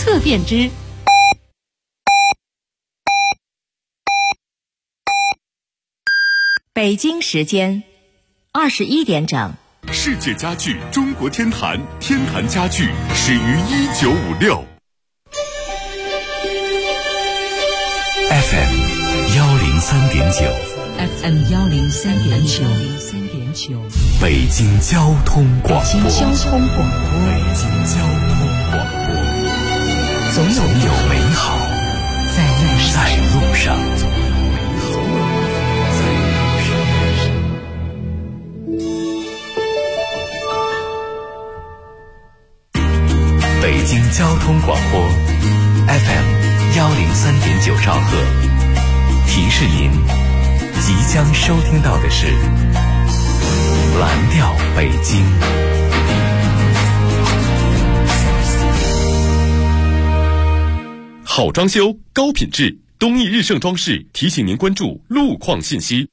特便知。北京时间21点整。 世界家具中国天坛，天坛家具始于1956。FM 103.9，FM 103.9， 北京交通广播， 北京交通广播，总有美好在路上。 北京交通广播 FM 103.9兆赫，提示您即将收听到的是蓝调北京。好装修，高品质，东益日盛装饰提醒您关注路况信息。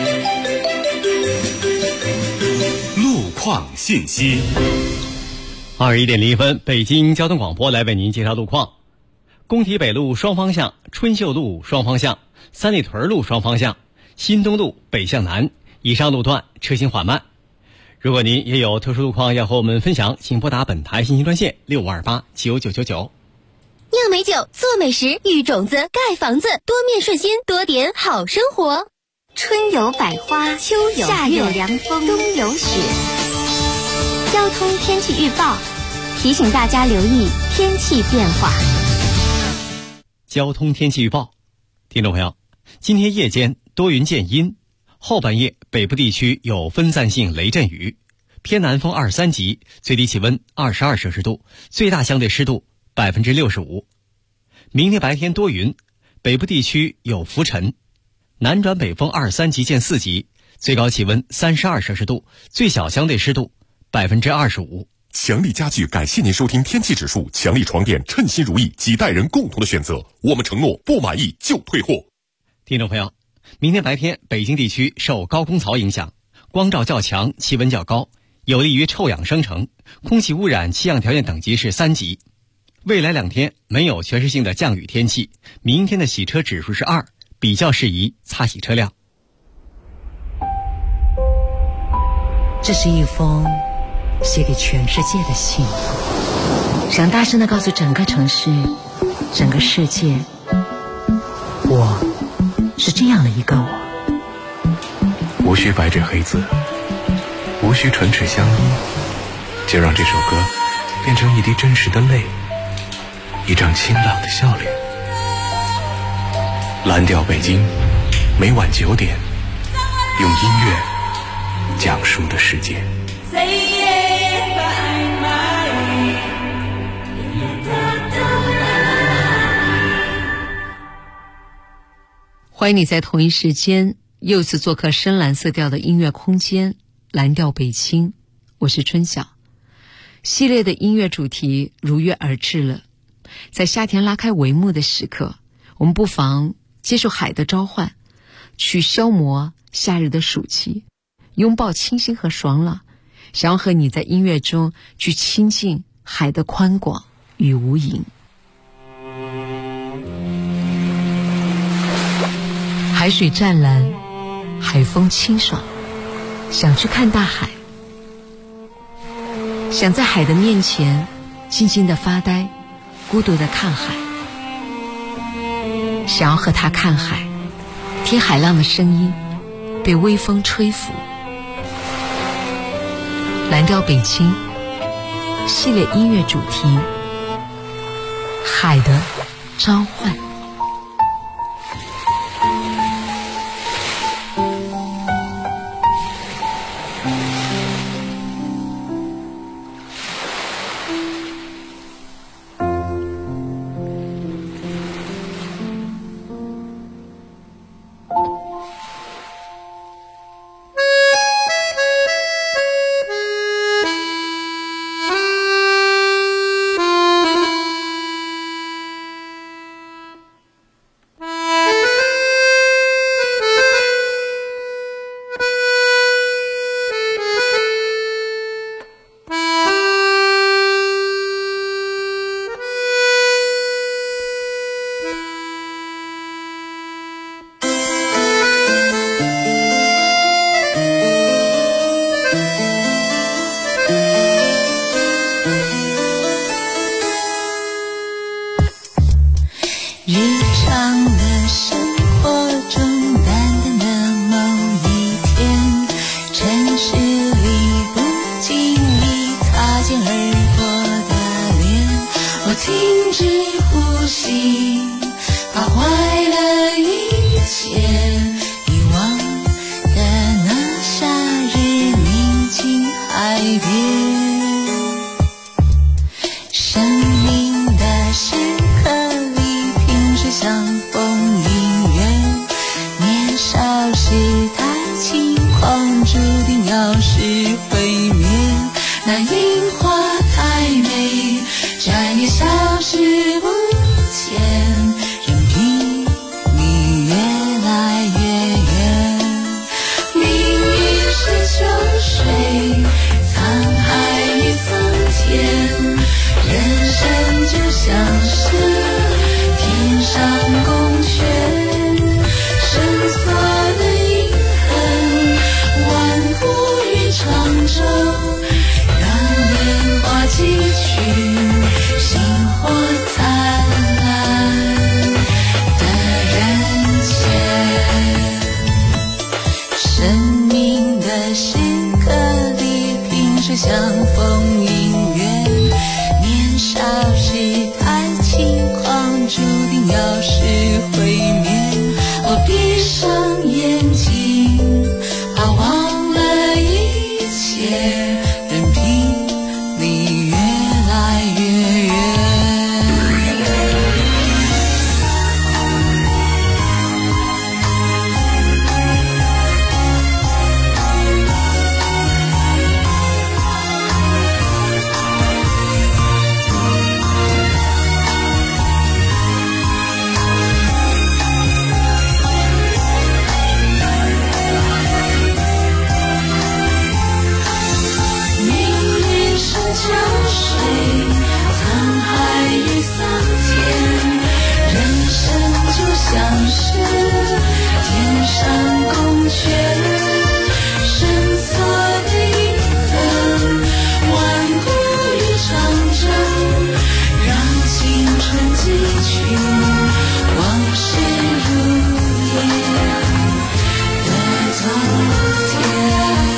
路况信息。 21点01分，北京交通广播来为您介绍路况。工体北路双方向、春秀路双方向、三里屯路双方向、新东路北向南以上路段车行缓慢。如果您也有特殊路况要和我们分享，请拨打本台信息专线6528999999。 酿美酒，做美食，育种子，盖房子，多面顺心，多点好生活。春有百花，秋有夏有凉风，冬有雪。交通天气预报提醒大家留意天气变化。 交通天气预报，听众朋友，今天夜间多云见阴，后半夜北部地区有分散性雷阵雨，偏南风2、3级，最低气温22摄氏度，最大相对湿度65%。明天白天多云，北部地区有浮尘，南转北风2、3级见4级，最高气温32摄氏度，最小相对湿度25%。 强力家具感谢您收听天气指数，强力床垫称心如意，几代人共同的选择，我们承诺不满意就退货。 听众朋友，明天白天北京地区受高空槽影响，光照较强，气温较高，有利于臭氧生成，空气污染气象条件等级是3级。未来2天没有全市性的降雨天气，明天的洗车指数是2，比较适宜擦洗车辆。 这是一封写给全世界的信，想大声地告诉整个城市，整个世界，我是这样的一个我。 无需白纸黑字，无需唇齿相依，就让这首歌变成一滴真实的泪，一张清朗的笑脸。蓝调北京，每晚9点，用音乐讲述的世界。 欢迎你在同一时间又次做客深蓝色调的音乐空间，蓝调北京，我是春晓。系列的音乐主题如约而至了，在夏天拉开帷幕的时刻，我们不妨接受海的召唤，去消磨夏日的暑气，拥抱清新和爽朗，想要和你在音乐中去亲近海的宽广与无垠。海水湛蓝，海风清爽，想去看大海，想在海的面前静静地发呆，孤独地看海，想要和他看海，听海浪的声音被微风吹拂。蓝调北京系列音乐主题，海的召唤。 我停止呼吸，把坏了一切遗忘的那夏日宁静海边。生命的时刻里萍水相逢姻缘，年少时太轻狂，注定要是毁灭。那樱花太美，转眼消失不见，任凭你越来越远。命运是秋水，沧海与桑田，人生就像是天上宫阙，深锁的银痕，万古与长洲，年华几曲，星火灿烂的人间。生命的时刻里萍水相逢姻缘，年少时太轻狂，注定要是毁灭。我闭上眼睛，怕忘了一切，任凭你越来越远。像是天上宫阙，深锁的银痕，万古与长征，让青春记取往事如烟的昨天。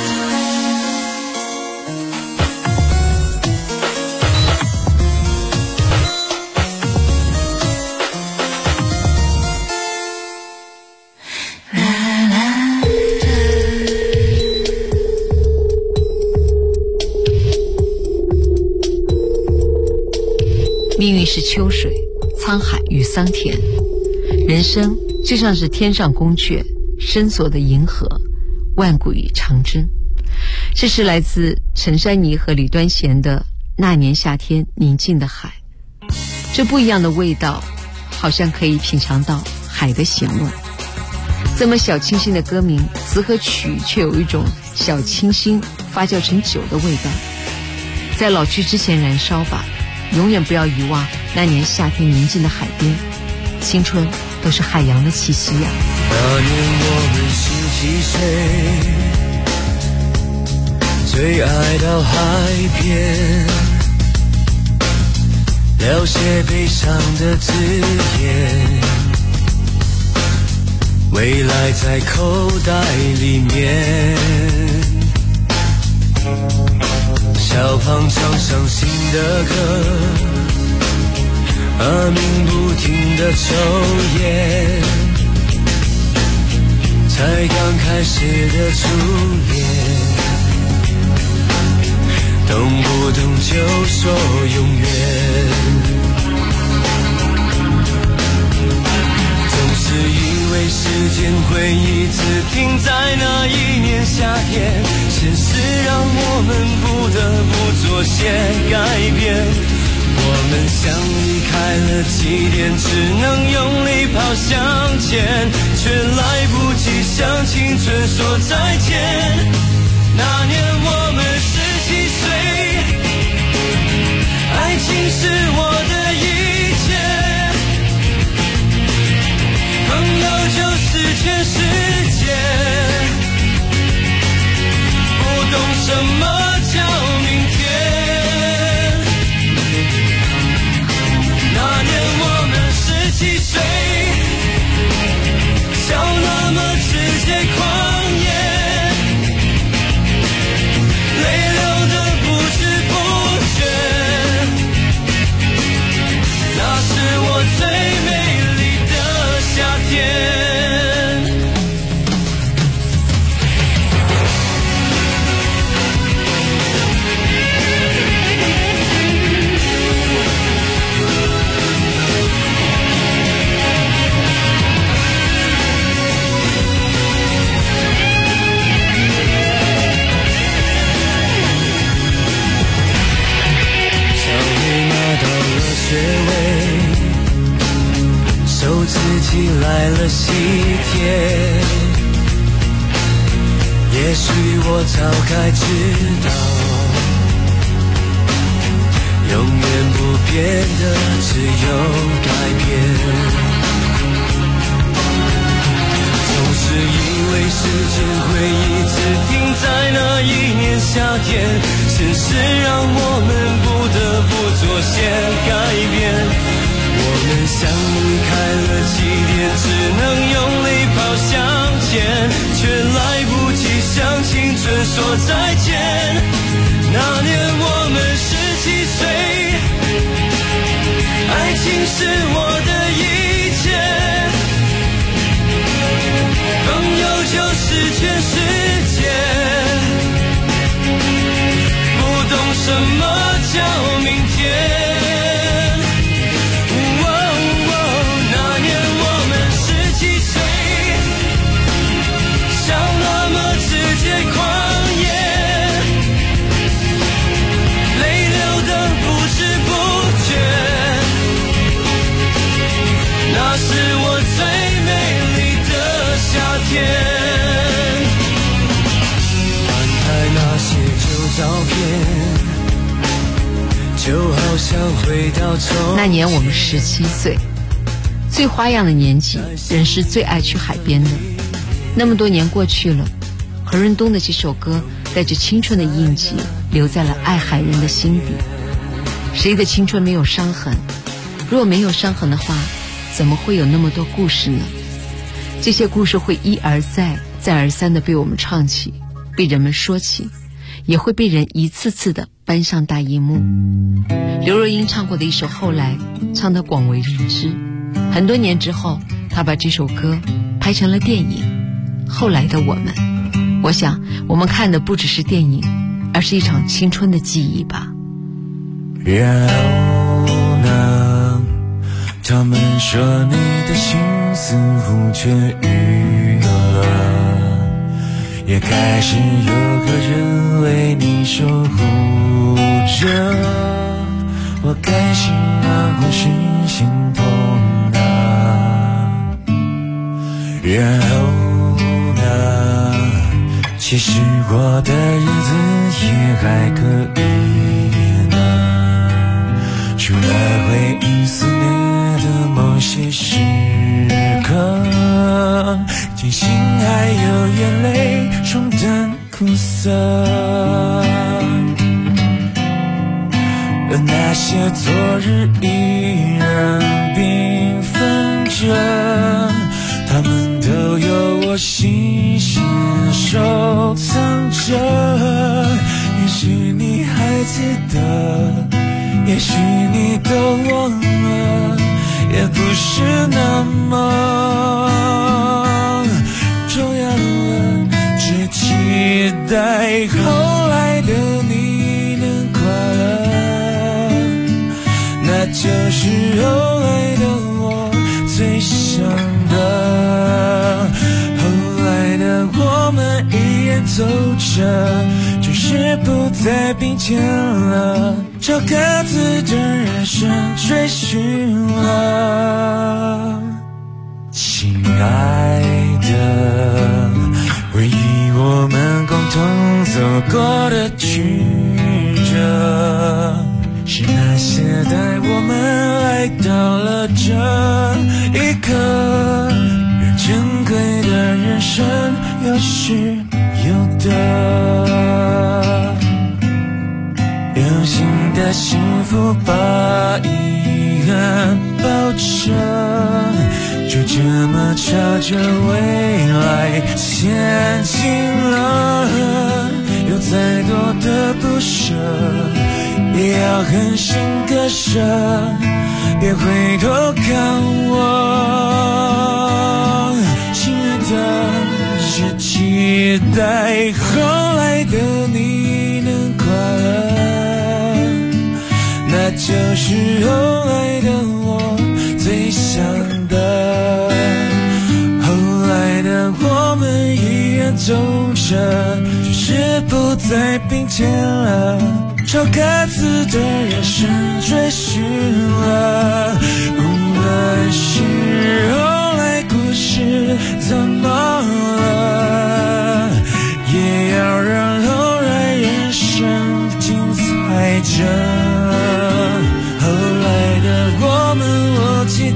命运是秋水，沧海与桑田，人生就像是天上宫阙，深锁的银河，万古与长征。这是来自陈珊妮和李端贤的那年夏天宁静的海。这不一样的味道，好像可以品尝到海的咸味。这么小清新的歌名，词和曲却有一种小清新发酵成酒的味道。在老去之前燃烧吧，永远不要遗忘那年夏天宁静的海边，青春都是海洋的气息呀。 那年我们17岁，最爱到海边，聊些悲伤的字眼，未来在口袋里面。小胖唱伤心的歌，阿明不停地抽烟，才刚开始的初恋，动不动就说永远。总是以为时间会一直停在那一年夏天，现实让我们不得不做些改变。我们像离开了起点，只能用力跑向前，却来不及向青春说再见。那年我们17岁，爱情是我的一切，朋友就是全世界，不懂什么叫明天。那年我们17岁，笑那么直接狂野，泪流的不知不觉， 自己来了喜帖。也许我早该知道，永远不变的只有改变。总是以为时间会一直停在那一年夏天，现实让我们不得不做些改变。我们像离开了起点，只能用力跑向前，却来不及向青春说再见。那年我们17岁，爱情是我的一切，朋友就是全世界，不懂什么叫明天。那年我们17岁，想那么直接狂野，泪流的不知不觉，那是我最美丽的夏天。翻开那些旧照片，就好像回到从那年我们17岁，最花样的年纪，人是最爱去海边的。那么多年过去了，何润东的这首歌带着青春的印记，留在了爱海人的心底。谁的青春没有伤痕？若没有伤痕的话，怎么会有那么多故事呢？这些故事会一而再再而三地被我们唱起，被人们说起，也会被人一次次地搬上大荧幕。刘若英唱过的一首《后来》，唱得广为人知。很多年之后，她把这首歌拍成了电影《后来的我们》。我想我们看的不只是电影，而是一场青春的记忆吧。 然后呢，他们说你的心似乎痊愈了，也开始有个人为你守护着，我该心啊或是心痛啊。然后呢，其实我的日子也还可以呢，除了回忆肆虐的某些时刻，庆幸还有眼泪冲淡苦涩，而那些昨日依然缤纷着，他们都有我细心收藏着。也许你还记得，也许你都忘了，也不是那么重要了，只期待后来的你能快乐，那就是后来的我最想的。后来的我们依然走着，只是不再并肩了，朝各自的人生追寻了。亲爱的，回忆我们共同走过的曲折，是那些带我们来到了这一刻，让珍贵的人生有失有得，有新的幸福把遗憾抱着，就这么朝着未来前进了。有再多的不舍，也要狠心割舍，别回头看我，亲爱的，是期待后来的你能快乐，那就是后来的我最想的。后来的我们依然走着，只是不再并肩了，朝各自的人生追寻了。无论是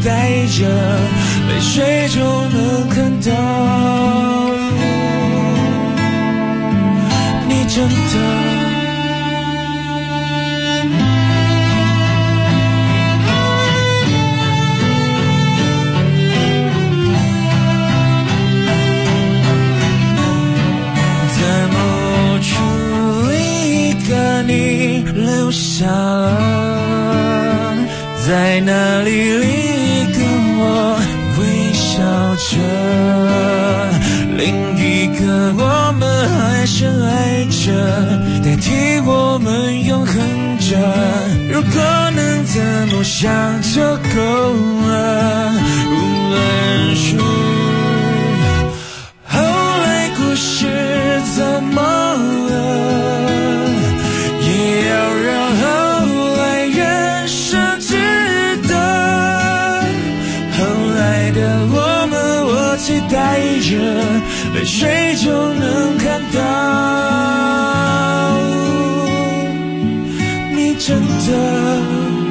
带着泪水就能看到，你真的你留下了，在哪里你跟我微笑着，另一个我们还深爱着，代替我们永恒着，如果能这么想就够了，无论是后来故事怎么了，也要让后来人生知道，后来的我们，我期待着泪水就能看到，你真的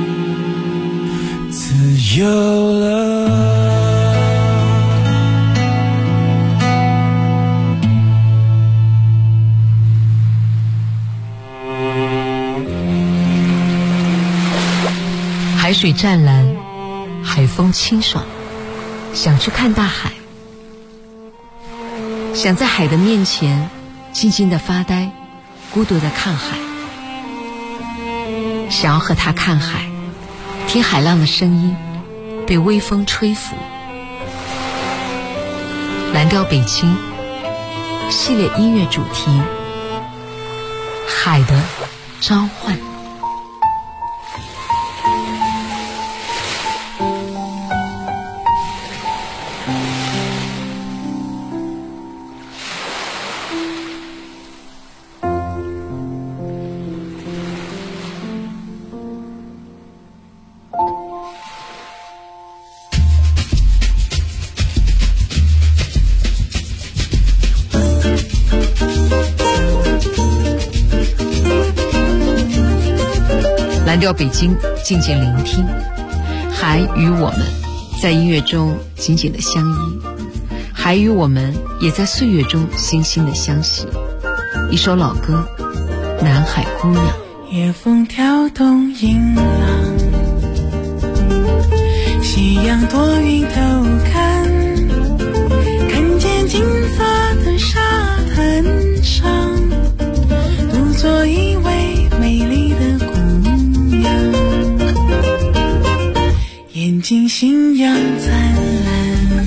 自由了。 海水湛蓝，海风清爽，想去看大海，想在海的面前静静地发呆，孤独地看海，想要和他看海，听海浪的声音，被微风吹拂。蓝调北京系列音乐主题，海的召唤。蓝调北京，静静聆听，海与我们在音乐中紧紧的相依，海与我们也在岁月中惺惺的相惜。一首老歌，南海姑娘。 夜风挑动银浪，夕阳多云偷看，看见金发的沙滩上，独坐一位美丽的姑娘，眼睛星阳灿烂，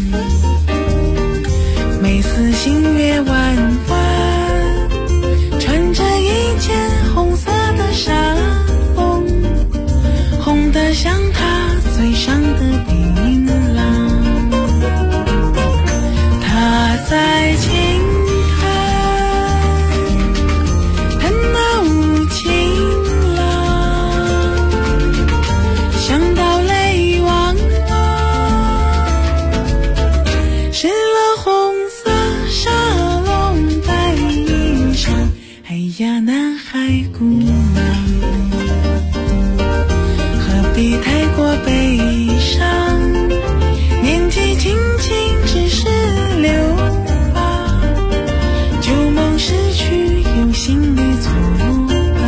眉似星月弯弯，穿着一件红色的纱笼，红得像她嘴上的槟榔，她在轻弹那无情郎，想到泪汪汪，湿了红色纱笼白衣裳，哎呀南海姑娘，何必太过悲伤，年纪轻轻只是留吧，旧梦逝去有心里作伴。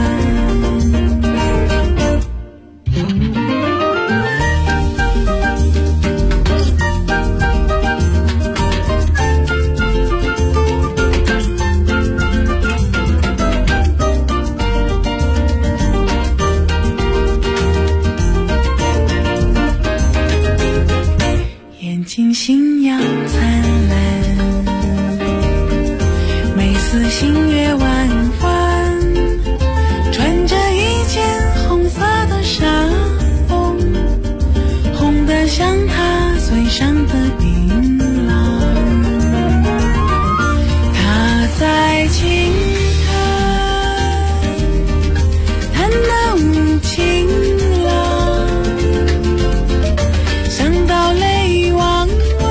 眼睛星阳灿烂，眉似星月弯弯，穿着一件红色的纱笼，红得像她嘴上的槟榔，她在轻弹那无情郎，想到泪汪汪，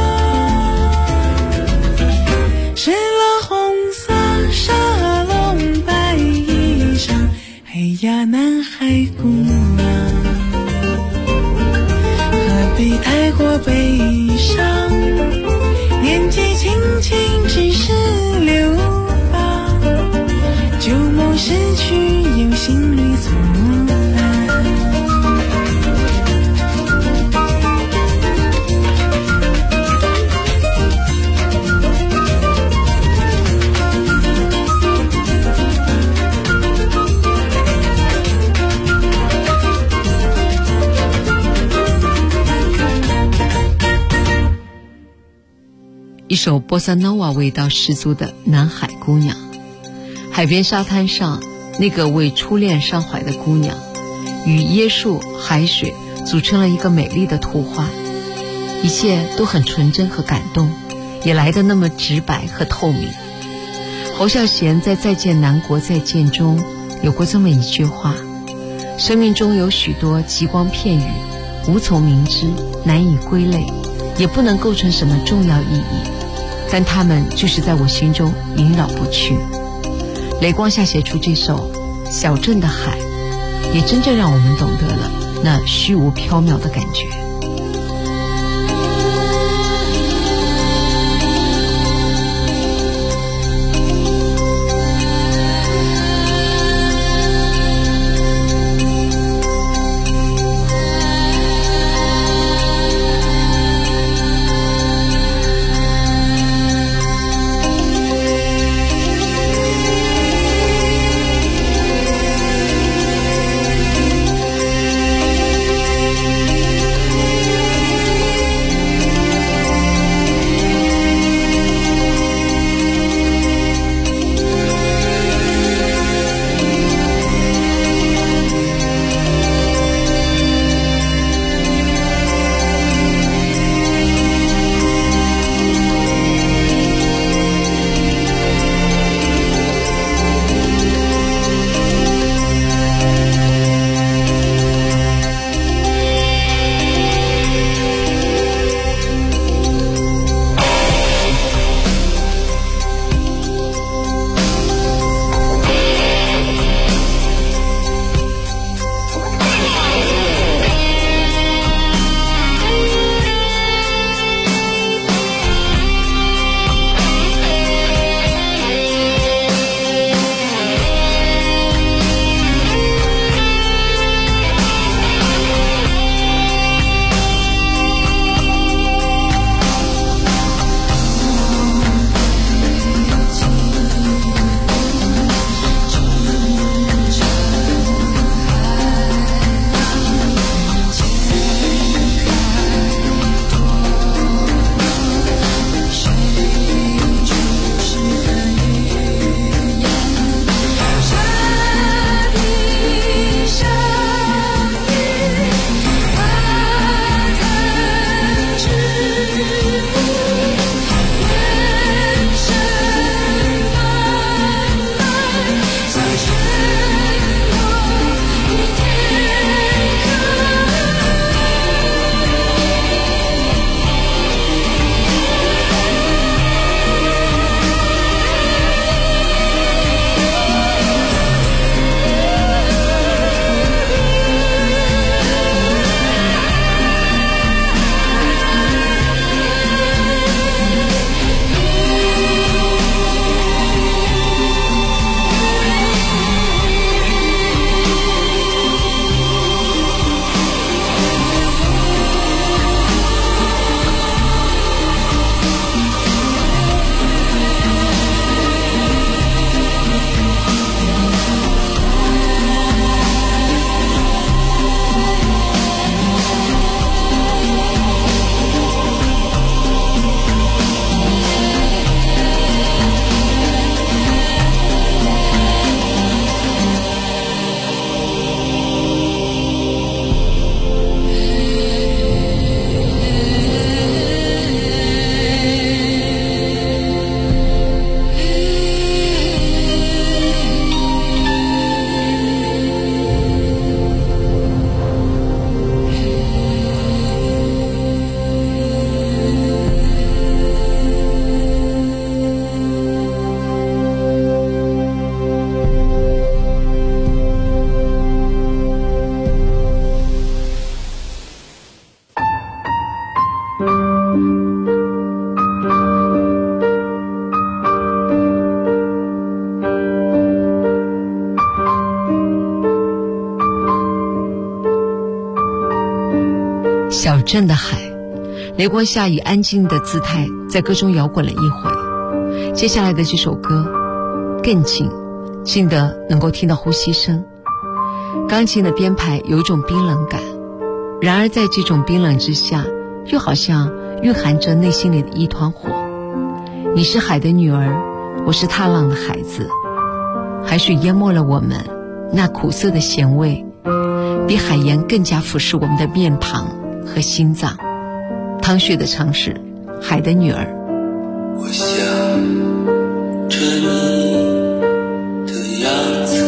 湿了红色纱笼白衣裳，哎呀南海姑娘，何必非太过悲伤，年纪轻轻只是留疤，旧梦逝去又心里作伴。 一首波萨诺瓦味道十足的《南海姑娘》。海边沙滩上，那个为初恋伤怀的姑娘，与椰树、海水组成了一个美丽的图画，一切都很纯真和感动，也来得那么直白和透明。侯孝贤在《再见南国再见》中有过这么一句话：生命中有许多极光片语，无从明知，难以归类，也不能构成什么重要意义，但它们就是在我心中萦绕不去。雷光下写出这首《小镇的海》，也真正让我们懂得了那虚无缥缈的感觉。 小镇的海，雷光夏以安静的姿态在歌中摇滚了一回。接下来的这首歌更近，近得能够听到呼吸声。钢琴的编排有一种冰冷感，然而在这种冰冷之下，又好像蕴含着内心里的一团火。你是海的女儿，我是踏浪的孩子，海水淹没了我们，那苦涩的咸味比海盐更加腐蚀我们的面庞和心脏。汤雪的唱是《海的女儿》。 我想着你的样子，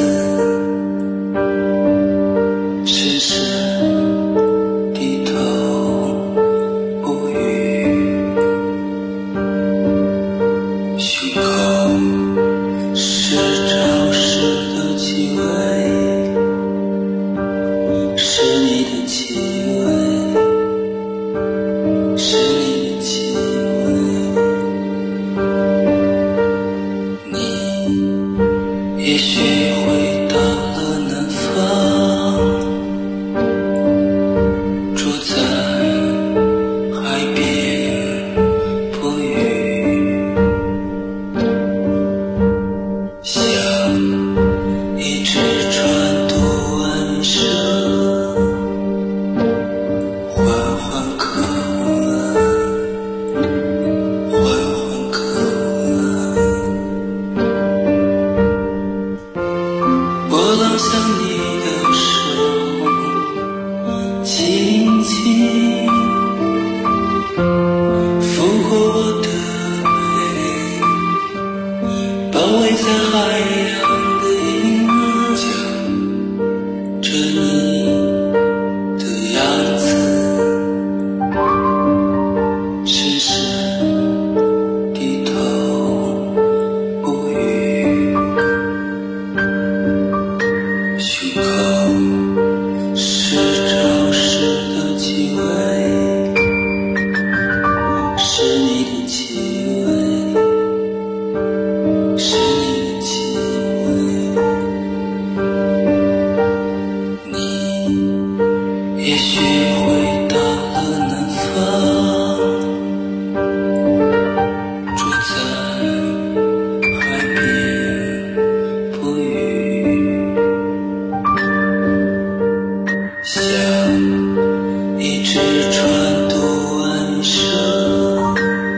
深深低头不语，胸口是潮湿的气味，是你的气味，是你的气味。你也许回到了南方，住在海边捕鱼，像一只船渡湾上，缓缓靠岸，缓缓靠岸。波浪向你的手轻轻拂过我的背，包围在海洋的阴霾，讲着你的样子，深深低头不语，胸口是潮湿的气味，是你的气味，是你的气味。你也许回到了南方，住在海边捕鱼，像一只船渡岸上，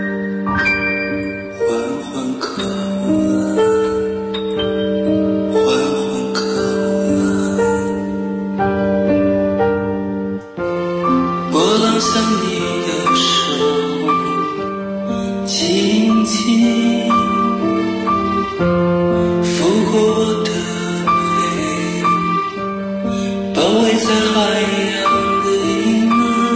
缓缓靠岸，缓缓靠岸。波浪向你的手轻轻拂过我的背，包围在海洋的阴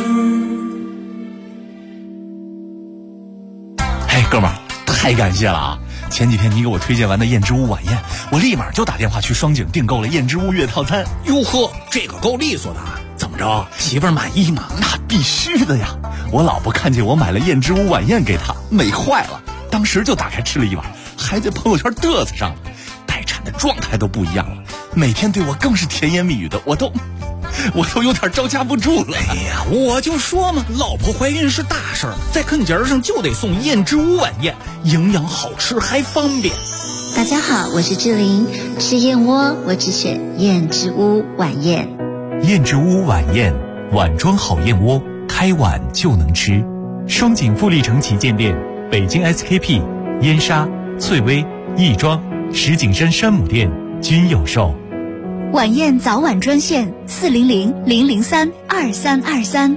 霾。 嘿，哥们儿，太感谢了啊！前几天你给我推荐完的燕之屋晚宴，我立马就打电话去双井订购了燕之屋月套餐。 哟呵，这个够利索的，怎么着，媳妇儿满意吗？ 那必须的呀！我老婆看见我买了燕之屋晚宴给她，美坏了，当时就打开吃了一碗，还在朋友圈嘚瑟上了。待产的状态都不一样了，每天对我更是甜言蜜语的，我都有点招架不住了。 哎呀，我就说嘛，老婆怀孕是大事儿，在坑节上就得送燕之屋晚宴，营养好吃还方便。 大家好，我是志玲，吃燕窝我只选燕之屋晚宴。 燕之屋晚宴，碗装好燕窝，开碗就能吃。双井富力城旗舰店、北京 SKP、燕莎、翠微、亦庄、石景山山姆店均有售。 晚宴早晚专线400-003-2323。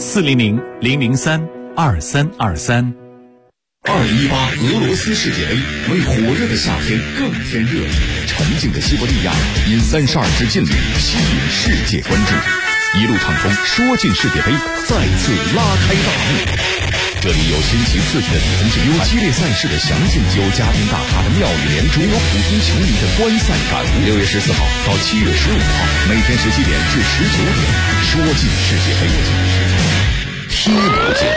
400-003-2323。 2018俄罗斯世界杯为火热的夏天更添热力，沉静的西伯利亚因32支劲旅吸引世界关注，一路畅通，说进世界杯再次拉开大幕。这里有新奇刺激的比分竞赛，有激烈赛事的详尽，有家庭大咖的妙语连珠，有普通球迷的观赛感悟。6月14号到7月15号，每天17点至19点，说进世界杯，听不见。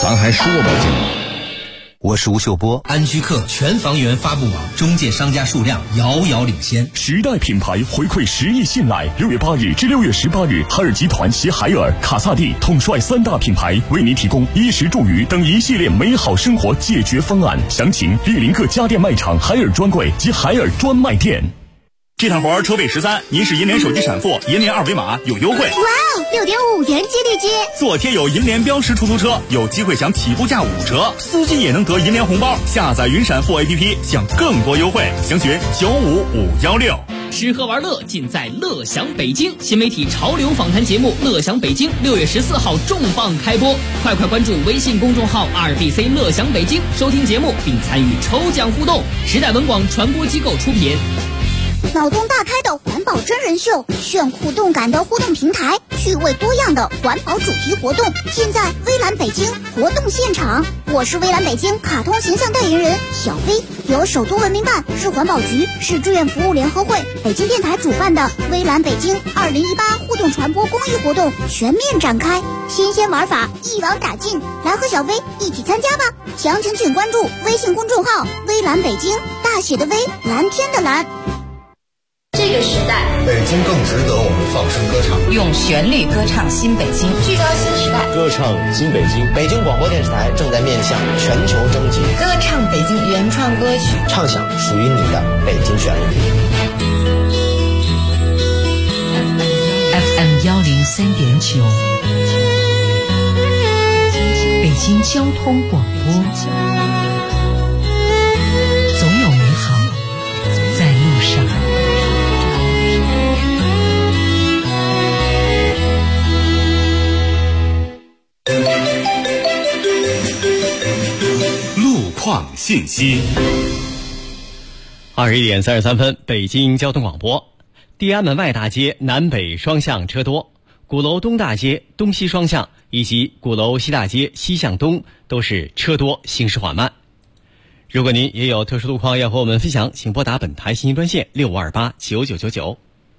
咱还说不清。 我是吴秀波。 安居客全房源发布网中介商家数量遥遥领先， 时代品牌回馈10亿信赖。6月8日至6月18日，海尔集团携海尔、卡萨帝统帅3大品牌，为您提供衣食住娱等一系列美好生活解决方案。详情莅临各家电卖场、海尔专柜及海尔专卖店。 这趟活车费13，您是银联手机闪付，银联二维码有优惠。 哇哦，6.5元激励金！ 做贴有银联标识出租车，有机会享起步价5折，司机也能得银联红包。下载云闪付 APP， 享更多优惠。详询95516。 吃喝玩乐尽在乐享北京，新媒体潮流访谈节目《乐享北京》6月14号重磅开播，快关注微信公众号2BC 乐享北京，收听节目并参与抽奖互动。时代文广传播机构出品。 脑洞大开的环保真人秀，炫酷动感的互动平台，趣味多样的环保主题活动，尽在微蓝北京活动现场。我是微蓝北京卡通形象代言人小飞，由首都文明办、市环保局、市志愿服务联合会、北京电台主办的微蓝北京2018互动传播公益活动全面展开，新鲜玩法一网打尽，来和小飞一起参加吧！详情请关注微信公众号微蓝北京，大写的微，蓝天的蓝。 这个时代， 北京更值得我们放声歌唱， 用旋律歌唱新北京，聚焦新时代， 歌唱新北京。 北京广播电视台正在面向全球征集， 歌唱北京原创歌曲， 唱响属于你的北京旋律。 FM 103.9，北京交通广播，总有美好在路上。 信息。 21点33分，北京交通广播。地安门外大街南北双向车多，鼓楼东大街东西双向以及鼓楼西大街西向东都是车多，行驶缓慢。如果您也有特殊路况要和我们分享，请拨打本台信息专线65289999。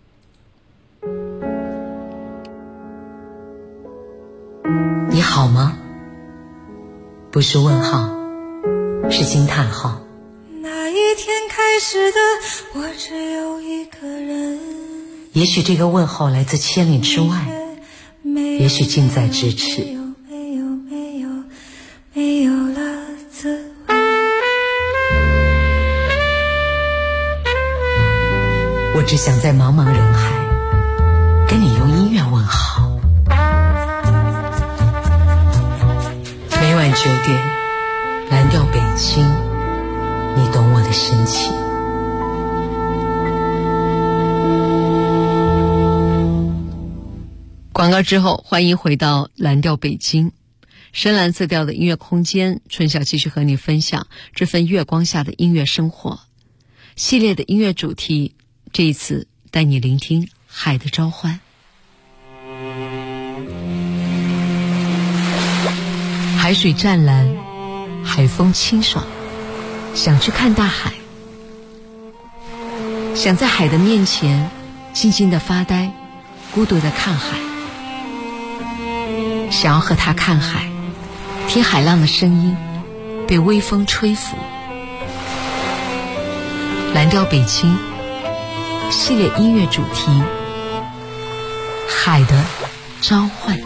你好吗？不是问号，是惊叹号。 那一天开始的我只有一个人， 也许这个问候来自千里之外，也许近在咫尺。 没有了滋味。 我只想在茫茫人海跟你用音乐问好。每晚9点，蓝调北京，你懂我的深情。广告之后，欢迎回到蓝调北京，深蓝色调的音乐空间。春晓继续和你分享这份月光下的音乐生活系列的音乐主题，这一次带你聆听海的召唤。海水湛蓝，海风清爽，想去看大海，想在海的面前静静地发呆，孤独地看海，想要和他看海，听海浪的声音被微风吹拂。蓝调北京系列音乐主题，海的召唤。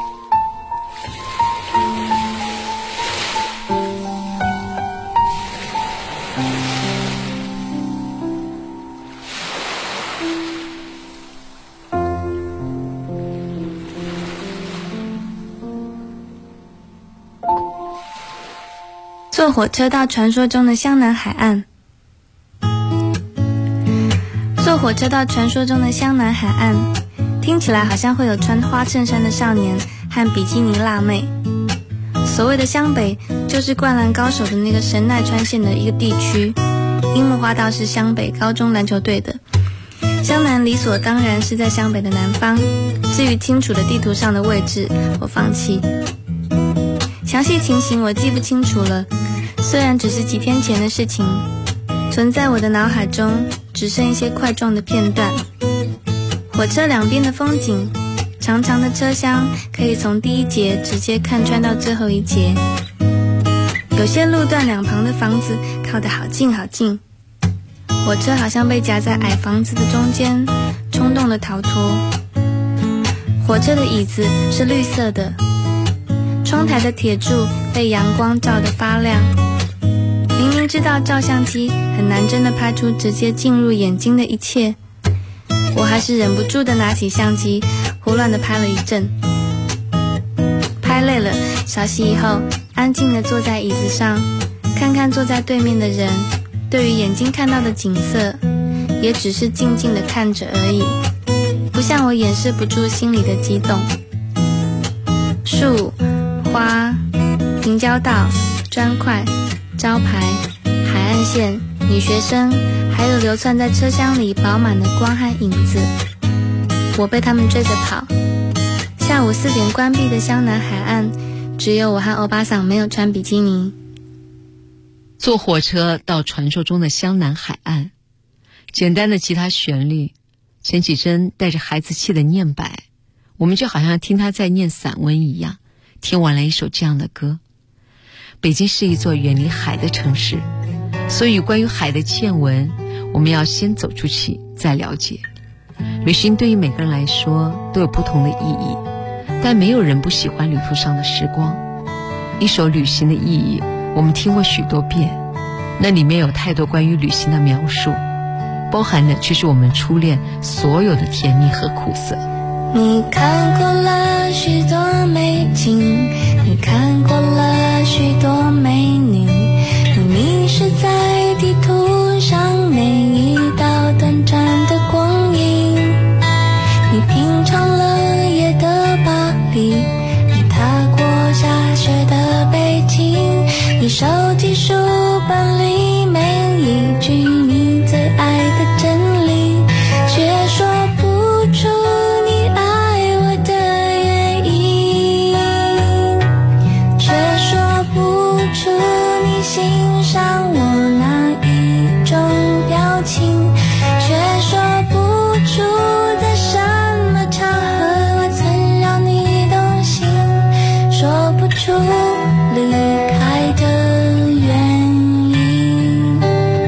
坐火车到传说中的湘南海岸。坐火车到传说中的湘南海岸，听起来好像会有穿花衬衫的少年和比基尼辣妹。所谓的湘北，就是灌篮高手的那个神奈川县的一个地区。樱木花道是湘北高中篮球队的，湘南理所当然是在湘北的南方。至于清楚的地图上的位置，我放弃。详细情形我记不清楚了，虽然只是几天前的事情，存在我的脑海中只剩一些块状的片段。火车两边的风景长长的车厢可以从第一节直接看穿到最后一节。有些路段两旁的房子靠得好近好近，火车好像被夹在矮房子的中间，冲动地逃脱。火车的椅子是绿色的，窗台的铁柱被阳光照得发亮。明明知道照相机很难真的拍出直接进入眼睛的一切，我还是忍不住地拿起相机，胡乱地拍了一阵。拍累了，小息以后，安静地坐在椅子上，看看坐在对面的人，对于眼睛看到的景色，也只是静静地看着而已，不像我掩饰不住心里的激动。树、花、平交道、砖块、招牌、海岸线、女学生，还有流窜在车厢里饱满的光和影子，我被他们追着跑。下午4点关闭的湘南海岸，只有我和欧巴桑没有穿比基尼。 坐火车到传说中的湘南海岸，简单的吉他旋律，陈绮贞带着孩子气的念白，我们就好像听她在念散文一样，听完了一首这样的歌。北京是一座远离海的城市，所以关于海的见闻，我们要先走出去再了解。旅行对于每个人来说都有不同的意义，但没有人不喜欢旅途上的时光。一首旅行的意义我们听过许多遍，那里面有太多关于旅行的描述，包含的却是我们初恋所有的甜蜜和苦涩。 你看过了许多美景，你看过了许多美女，你迷失在地图上每一道短暂的光阴，你品尝了夜的巴黎，你踏过下雪的北京，你收集书本里每一句你最爱的真理，却说不出你爱我的原因，却说不出你欣赏我哪一种表情，却说不出在什么场合我曾让你动心，说不出离开的原因。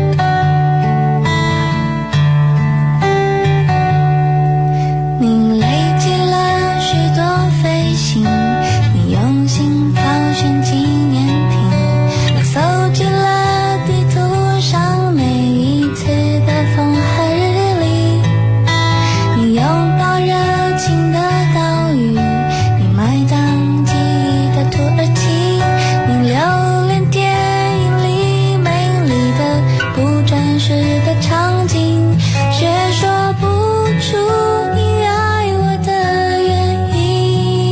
你累积了许多飞行，你用心挑选纪念品，你搜集了地图上每一次的风和日丽，你拥抱热情的岛屿，你埋葬记忆的土耳其，你留恋电影里美丽的不真实的场景，却说不出你爱我的原因，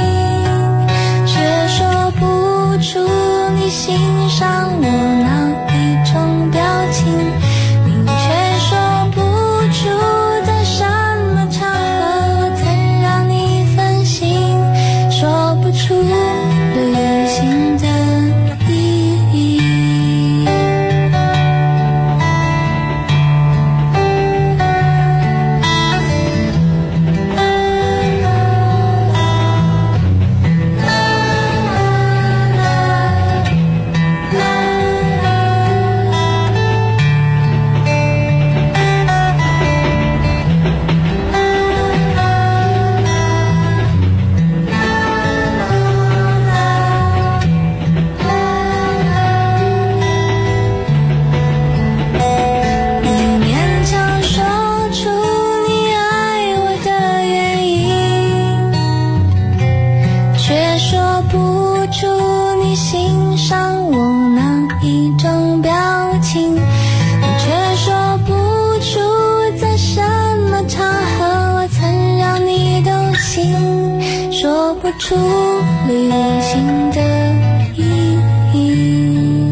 却说不出你欣赏我哪一种表情，你却说不出在什么场合我曾让你分心，说不出旅行的意义。你勉强说出你爱我的原因，却说不出你欣赏我哪一种表情，你却说不出在什么场合我曾让你动心，说不出旅行的意义，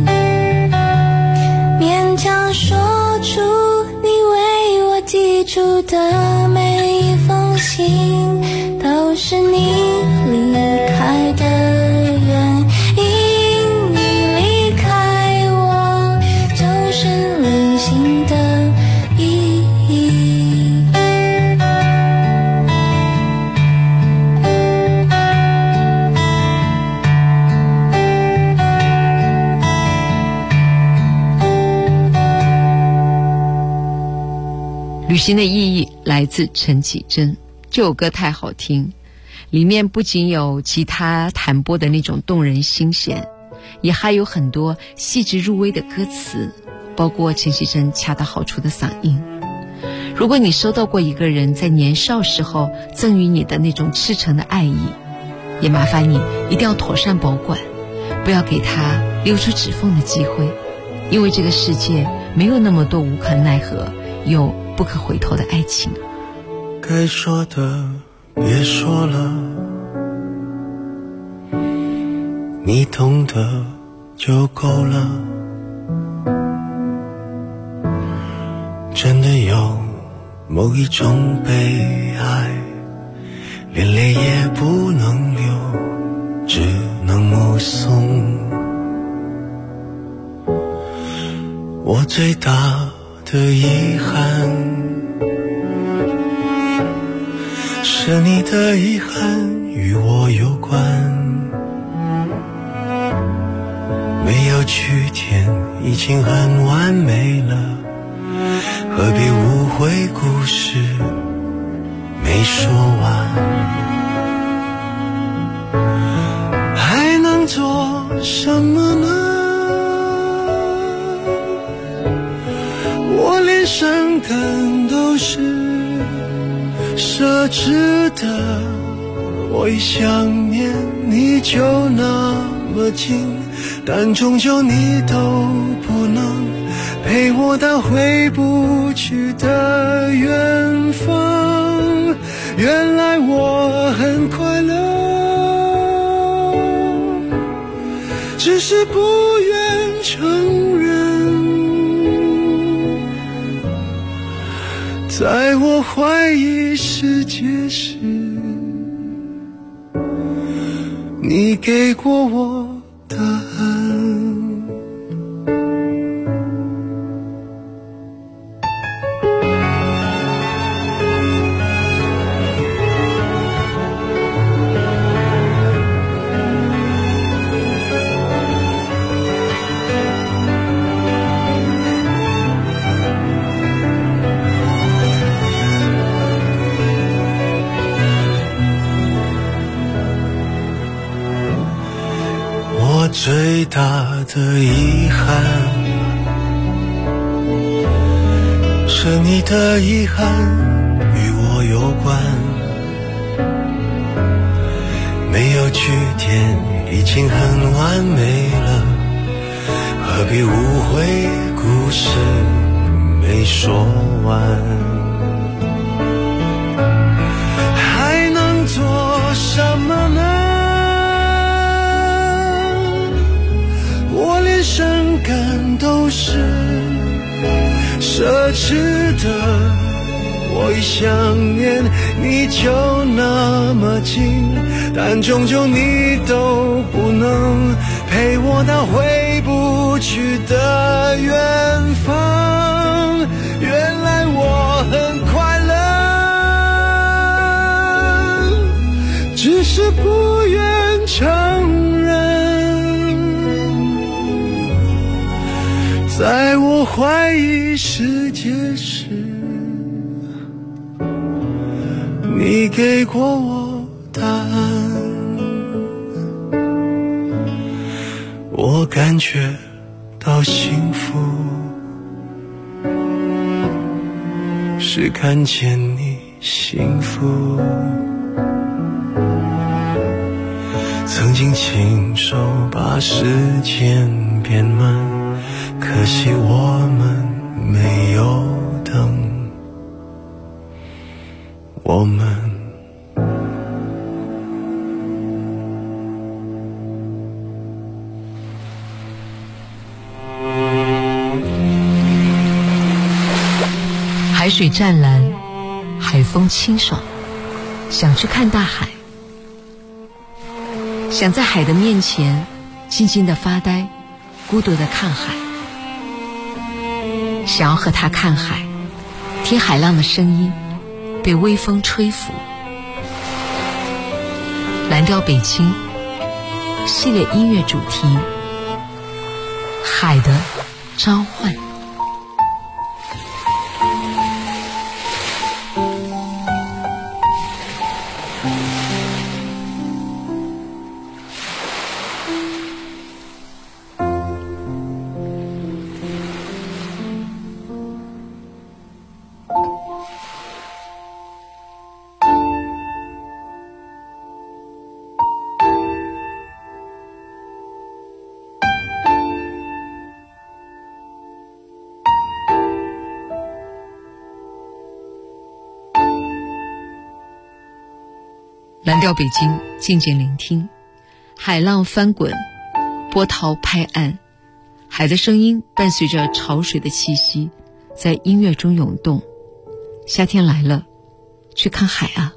勉强说出你为我寄出的每一封信，都是你离开的原因，你离开我就是旅行的意义。 行的意义来自陈绮贞。这首歌太好听，里面不仅有吉他弹拨的那种动人心弦，也还有很多细致入微的歌词，包括陈绮贞恰到好处的嗓音。如果你收到过一个人在年少时候赠予你的那种赤诚的爱意，也麻烦你一定要妥善保管，不要给他留出指缝的机会，因为这个世界没有那么多无可奈何又不可回头的爱情。 该说的别说了，你懂得就够了。真的有某一种悲哀，连泪也不能流，只能目送。我最大的遗憾是你的遗憾与我有关，没有句点已经很完美了，何必误会故事没说完。还能做什么呢？我连伤感都是奢侈的，我一想念你就那么近，但终究你都不能陪我到回不去的远方。原来我很快乐，只是不愿承认。在我怀疑世界时，你给过我答案。最大的遗憾是你的遗憾与我有关，没有句点已经很完美了，何必误会故事没说完。还能做什么呢？我连伤感都是奢侈的，我一想念你就那么近，但终究你都不能陪我到回不去的远方。原来我很快乐，只是不愿承认。在我怀疑世界时，你给过我答案。我感觉到幸福，是看见你幸福。曾经亲手把时间变慢，可惜我们没有等，我们海水湛蓝，海风清爽，想去看大海，想在海的面前静静地发呆，孤独地看海，想要和他看海，听海浪的声音，被微风吹拂。蓝调北京系列音乐主题，海的召唤。 蓝调北京，静静聆听。海浪翻滚，波涛拍岸，海的声音伴随着潮水的气息，在音乐中涌动。夏天来了，去看海啊！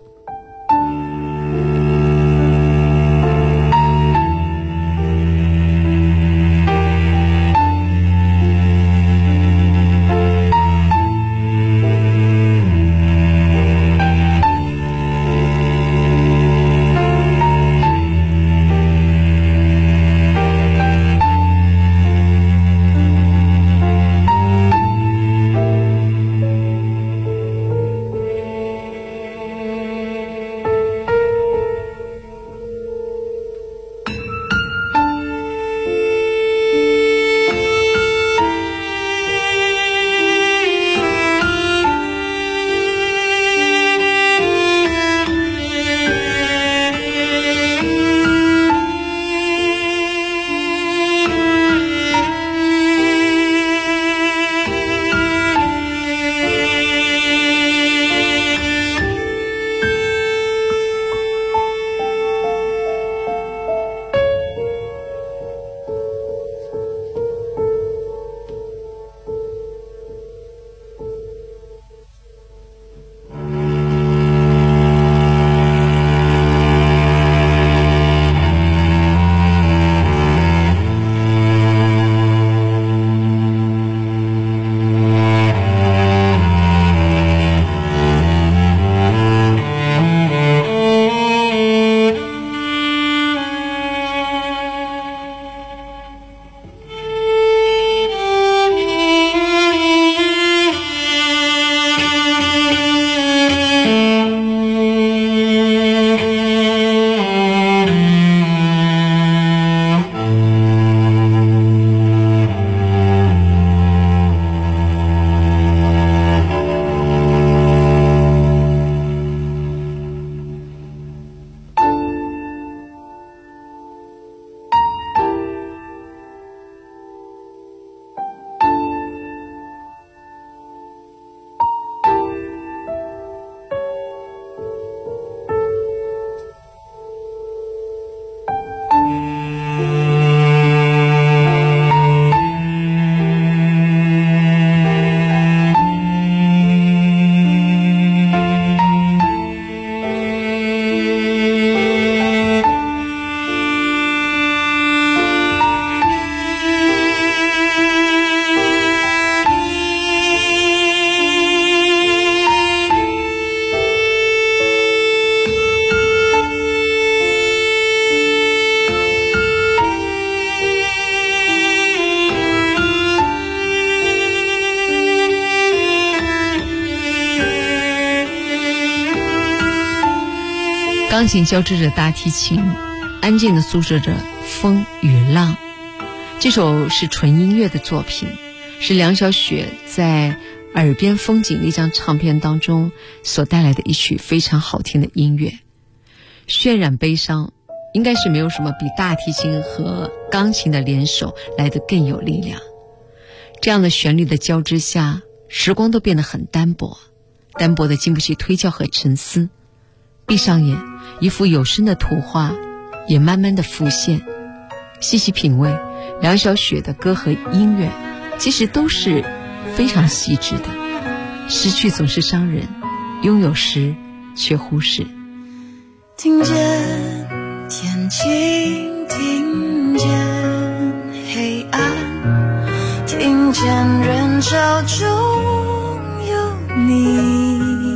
钢琴交织着大提琴，安静地诉说着风与浪。这首是纯音乐的作品，是梁晓雪在耳边风景那张唱片当中所带来的一曲非常好听的音乐。渲染悲伤，应该是没有什么比大提琴和钢琴的联手来得更有力量。这样的旋律的交织下，时光都变得很单薄，单薄的经不起推敲和沉思。闭上眼，一幅有声的图画也慢慢的浮现。细细品味，梁晓雪的歌和音乐其实都是非常细致的。失去总是伤人，拥有时却忽视。 听见天晴，听见黑暗，听见人潮中有你，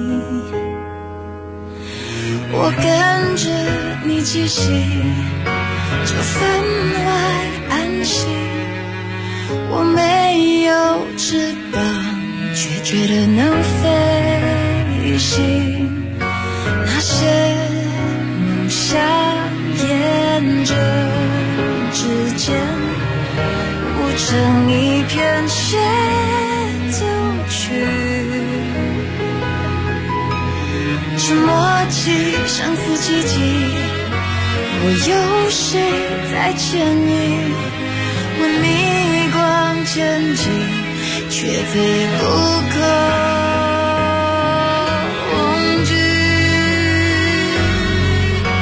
我跟着你气息，这分外安心。我没有翅膀，却觉得能飞行。那些梦想沿着指尖，舞成一片协奏曲。是默契，相似奇迹。我有谁在牵引？我逆光前进，却非不可。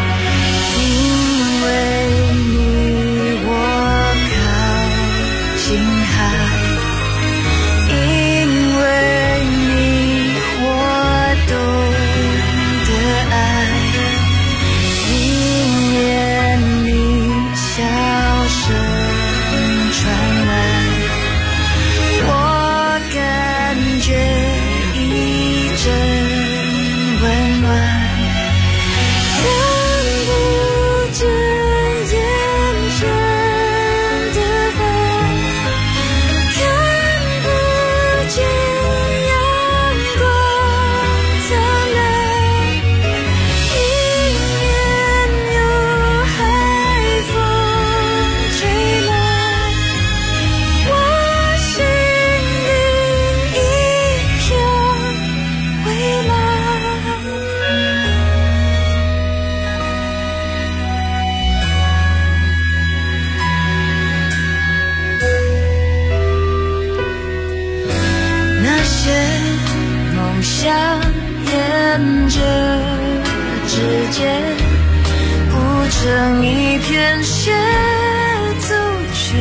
看着指尖谱成一篇协奏曲，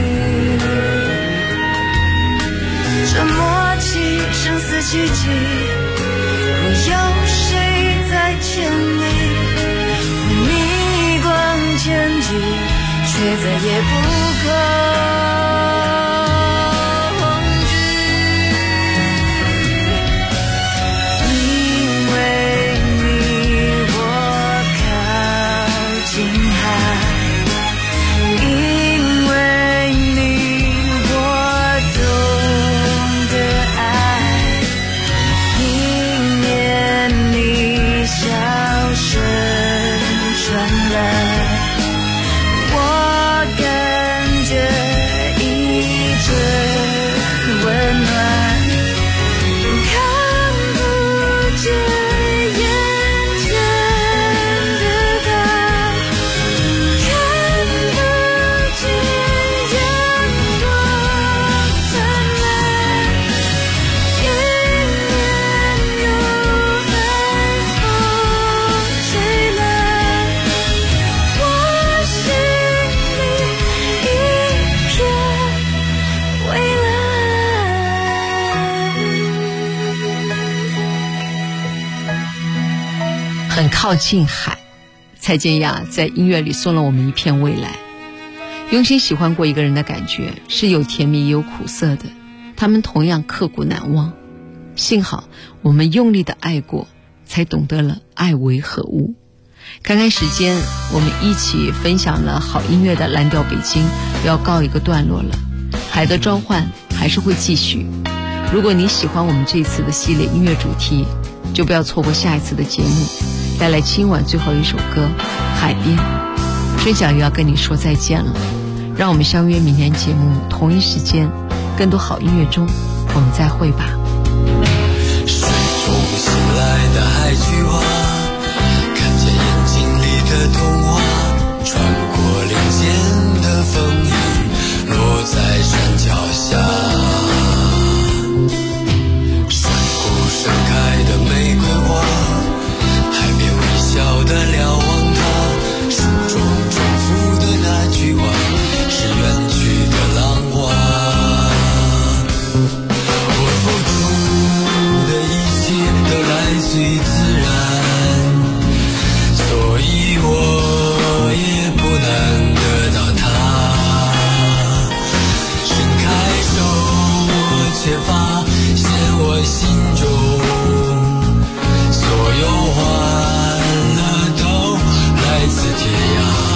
这默契声嘶力竭，若有谁在牵你，为你光前举，却再也不恐惧，因为你我靠近海，因为你我懂得爱，迎面你笑声传来，我感觉一阵温暖，看不见眼前的他，看不见阳光灿烂，迎面有海风吹来，我心里一片蔚蓝。 很靠近海，蔡健雅在音乐里送了我们一片未来。用心喜欢过一个人的感觉是有甜蜜也有苦涩的，他们同样刻骨难忘。幸好我们用力的爱过，才懂得了爱为何物。看看时间，我们一起分享了好音乐的蓝调北京要告一个段落了，海的召唤还是会继续。如果你喜欢我们这次的系列音乐主题，就不要错过下一次的节目，带来今晚最后一首歌《海边》。春晓又要跟你说再见了，让我们相约明天节目同一时间，更多好音乐中我们再会吧。 水中醒来的海菊花，看见眼睛里的童话，穿过林间的风雨，落在山脚下。山谷盛开的玫瑰花，海边微笑的瞭望它，书中重复的那句话，是远去的浪花。我付出的一切都来自于自然，所以我也不能得到它。伸开手，我缺乏，陷我心中，所有欢乐都来自天涯。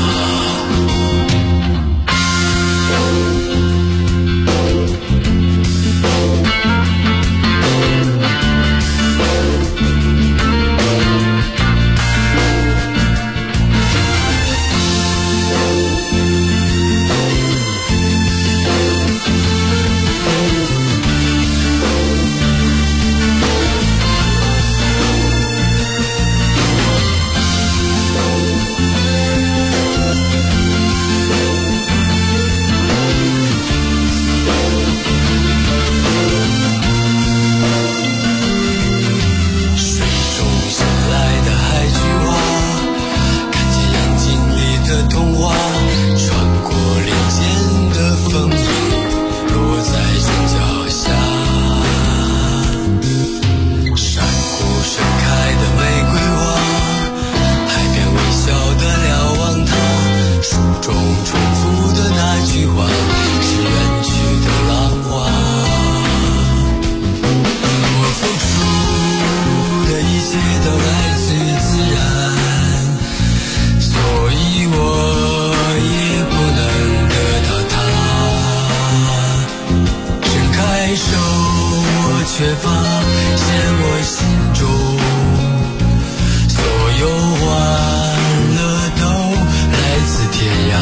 缺乏，陷我心中，所有欢乐都来自天涯。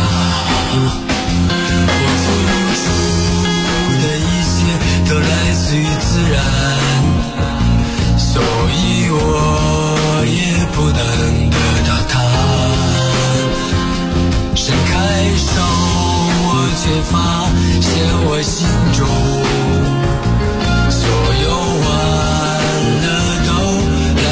我付出的一切都来自于自然，所以我也不能得到它。伸开手，我缺乏，陷我心中。所有欢乐都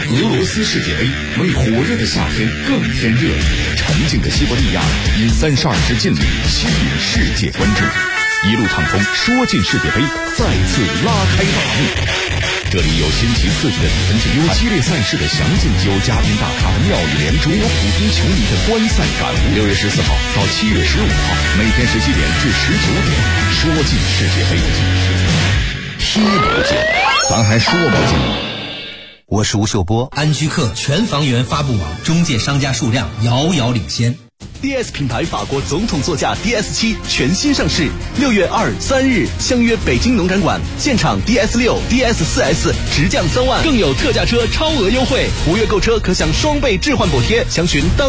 俄罗斯世界杯，为火热的夏天更添热力。沉静的西伯利亚因32支劲旅吸引世界关注。一路畅通，说进世界杯再次拉开大幕。这里有新奇刺激的比分竞赛，有激烈赛事的详尽，有嘉宾大咖的妙语连珠，有普通球迷的观赛感悟。6月14号到7月15号，每天17点至19点，说进世界杯，踢不进，咱还说不进。 我是吴秀波。 安居客全房源发布网中介商家数量遥遥领先。 DS 品牌法国总统座驾 DS7 全新上市，6月2、3日相约北京农展馆，现场 DS6、DS4S 直降3万，更有特价车超额优惠，5月购车可享双倍置换补贴，详询当